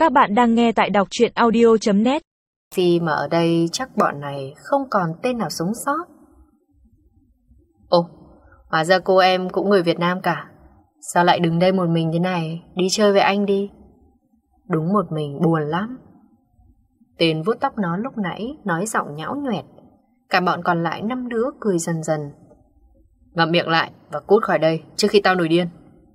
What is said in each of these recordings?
Các bạn đang nghe tại đọc truyện audio.net. Gì mà ở đây chắc bọn này không còn tên nào sống sót. Ồ, hóa ra cô em cũng người Việt Nam cả. Sao lại đứng đây một mình thế này? Đi chơi với anh đi. Đúng một mình buồn lắm. Tên vuốt tóc nó lúc nãy nói giọng nhão nhoẹt. Cả bọn còn lại 5 đứa cười dần dần. Ngậm miệng lại và cút khỏi đây trước khi tao nổi điên.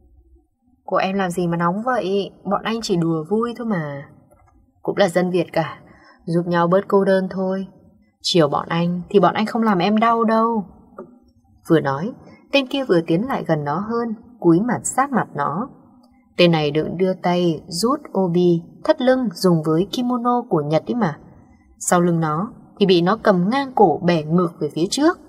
Cô em làm gì mà nóng vậy? Bọn anh chỉ đùa vui thôi mà. Cũng là dân Việt cả, giúp nhau bớt cô đơn thôi. Chiều bọn anh thì bọn anh không làm em đau đâu. Vừa nói, tên kia vừa tiến lại gần nó hơn, cúi mặt sát mặt nó. Tên này định đưa tay rút obi, thắt lưng dùng với kimono của Nhật ấy mà. Sau lưng nó thì bị nó cầm ngang cổ bẻ ngược về phía trước.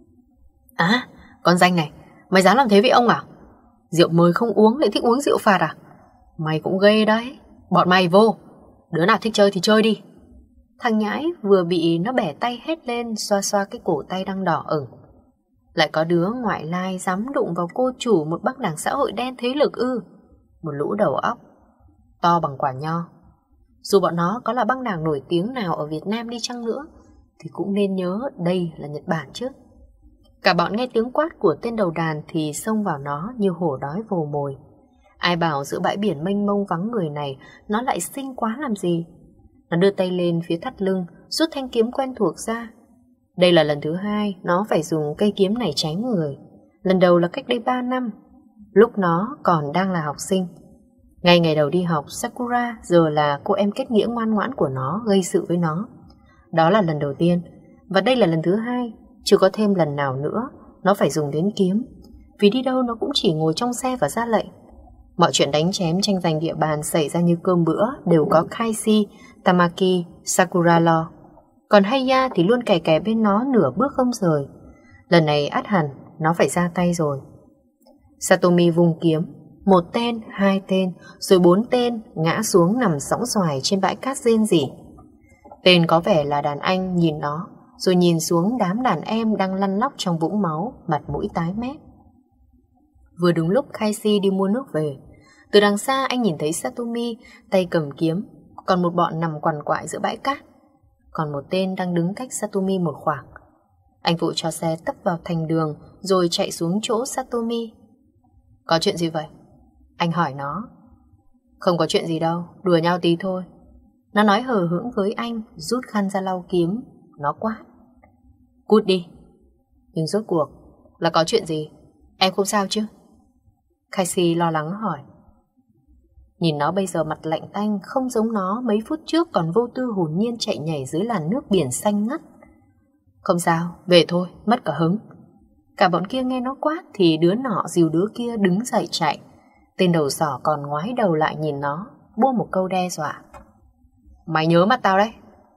À, con danh này, mày dám làm thế với ông à? Rượu mời không uống lại thích uống rượu phạt à? Mày cũng ghê đấy. Bọn mày vô, đứa nào thích chơi thì chơi đi. Thằng nhãi vừa bị nó bẻ tay hét lên, xoa xoa cái cổ tay đang đỏ ửng. Lại có đứa ngoại lai dám đụng vào cô chủ một băng đảng xã hội đen thế lực ư? Một lũ đầu óc to bằng quả nho. Dù bọn nó có là băng đảng nổi tiếng nào ở Việt Nam đi chăng nữa thì cũng nên nhớ đây là Nhật Bản chứ. Cả bọn nghe tiếng quát của tên đầu đàn thì xông vào nó như hổ đói vồ mồi. Ai bảo giữa bãi biển mênh mông vắng người này nó lại xinh quá làm gì. Nó đưa tay lên phía thắt lưng, rút thanh kiếm quen thuộc ra. Đây là lần thứ hai nó phải dùng cây kiếm này chém người. Lần đầu là cách đây 3 năm, lúc nó còn đang là học sinh. Ngay ngày đầu đi học, Sakura giờ là cô em kết nghĩa ngoan ngoãn của nó gây sự với nó. Đó là lần đầu tiên, và đây là lần thứ hai. Chưa có thêm lần nào nữa nó phải dùng đến kiếm, vì đi đâu nó cũng chỉ ngồi trong xe và ra lệnh. Mọi chuyện đánh chém tranh giành địa bàn xảy ra như cơm bữa đều có Kaishi, Tamaki, Sakura lo. Còn Haya thì luôn kè kè bên nó nửa bước không rời. Lần này ắt hẳn nó phải ra tay rồi. Satomi vung kiếm, 1 tên, 2 tên, rồi 4 tên ngã xuống nằm sõng xoài trên bãi cát rên rỉ. Tên có vẻ là đàn anh nhìn nó, rồi nhìn xuống đám đàn em đang lăn lóc trong vũng máu, mặt mũi tái mét. Vừa đúng lúc Kaishi đi mua nước về, từ đằng xa anh nhìn thấy Satomi tay cầm kiếm, còn một bọn nằm quằn quại giữa bãi cát. Còn một tên đang đứng cách Satomi một khoảng. Anh vội cho xe tấp vào thành đường rồi chạy xuống chỗ Satomi. Có chuyện gì vậy? Anh hỏi nó. Không có chuyện gì đâu, đùa nhau tí thôi. Nó nói hờ hững với anh, rút khăn ra lau kiếm. Nó quát. Cút đi. Nhưng rốt cuộc là có chuyện gì? Em không sao chứ? Kaishi lo lắng hỏi. Nhìn nó bây giờ mặt lạnh tanh, không giống nó mấy phút trước còn vô tư hồn nhiên chạy nhảy dưới làn nước biển xanh ngắt. Không sao, về thôi, mất cả hứng. Cả bọn kia nghe nó quát thì đứa nọ dìu đứa kia đứng dậy chạy. Tên đầu sỏ còn ngoái đầu lại nhìn nó, buông một câu đe dọa. Mày nhớ mặt tao đấy.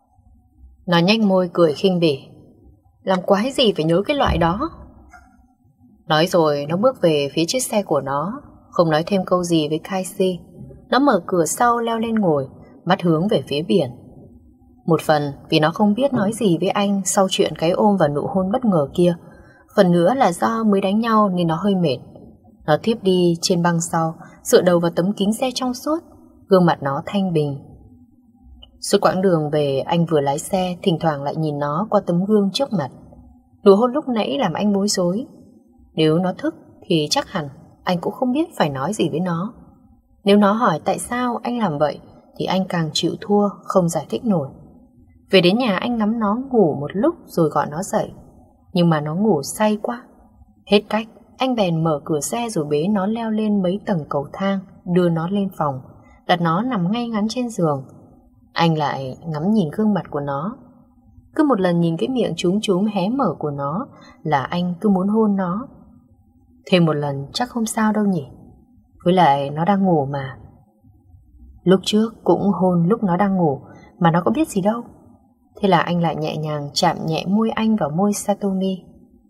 Nó nhếch môi cười khinh bỉ. Làm quái gì phải nhớ cái loại đó. Nói rồi nó bước về phía chiếc xe của nó, không nói thêm câu gì với Kaishi. Nó mở cửa sau leo lên ngồi, mắt hướng về phía biển. Một phần vì nó không biết nói gì với anh sau chuyện cái ôm và nụ hôn bất ngờ kia. Phần nữa là do mới đánh nhau nên nó hơi mệt. Nó thiếp đi trên băng sau, dựa đầu vào tấm kính xe trong suốt. Gương mặt nó thanh bình. Suốt quãng đường về anh vừa lái xe, thỉnh thoảng lại nhìn nó qua tấm gương trước mặt. Nụ hôn lúc nãy làm anh bối rối. Nếu nó thức thì chắc hẳn anh cũng không biết phải nói gì với nó. Nếu nó hỏi tại sao anh làm vậy thì anh càng chịu thua, không giải thích nổi. Về đến nhà anh ngắm nó ngủ một lúc rồi gọi nó dậy. Nhưng mà nó ngủ say quá. Hết cách, anh bèn mở cửa xe rồi bế nó leo lên mấy tầng cầu thang, đưa nó lên phòng, đặt nó nằm ngay ngắn trên giường. Anh lại ngắm nhìn gương mặt của nó. Cứ một lần nhìn cái miệng chúm chúm hé mở của nó là anh cứ muốn hôn nó. Thêm một lần chắc không sao đâu nhỉ. Với lại nó đang ngủ mà. Lúc trước cũng hôn lúc nó đang ngủ mà nó có biết gì đâu. Thế là anh lại nhẹ nhàng chạm nhẹ môi anh vào môi Satomi.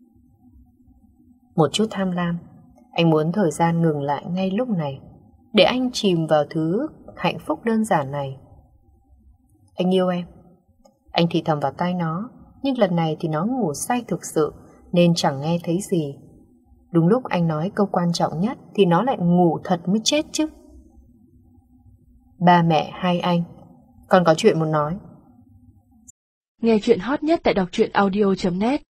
Một chút tham lam, anh muốn thời gian ngừng lại ngay lúc này, để anh chìm vào thứ hạnh phúc đơn giản này. Anh yêu em. Anh thì thầm vào tai nó, nhưng lần này thì nó ngủ say thực sự nên chẳng nghe thấy gì. Đúng lúc anh nói câu quan trọng nhất thì nó lại ngủ thật mới chết chứ. ba mẹ hai anh. Con có chuyện muốn nói. Nghe chuyện hot nhất tại đọc truyện audio.net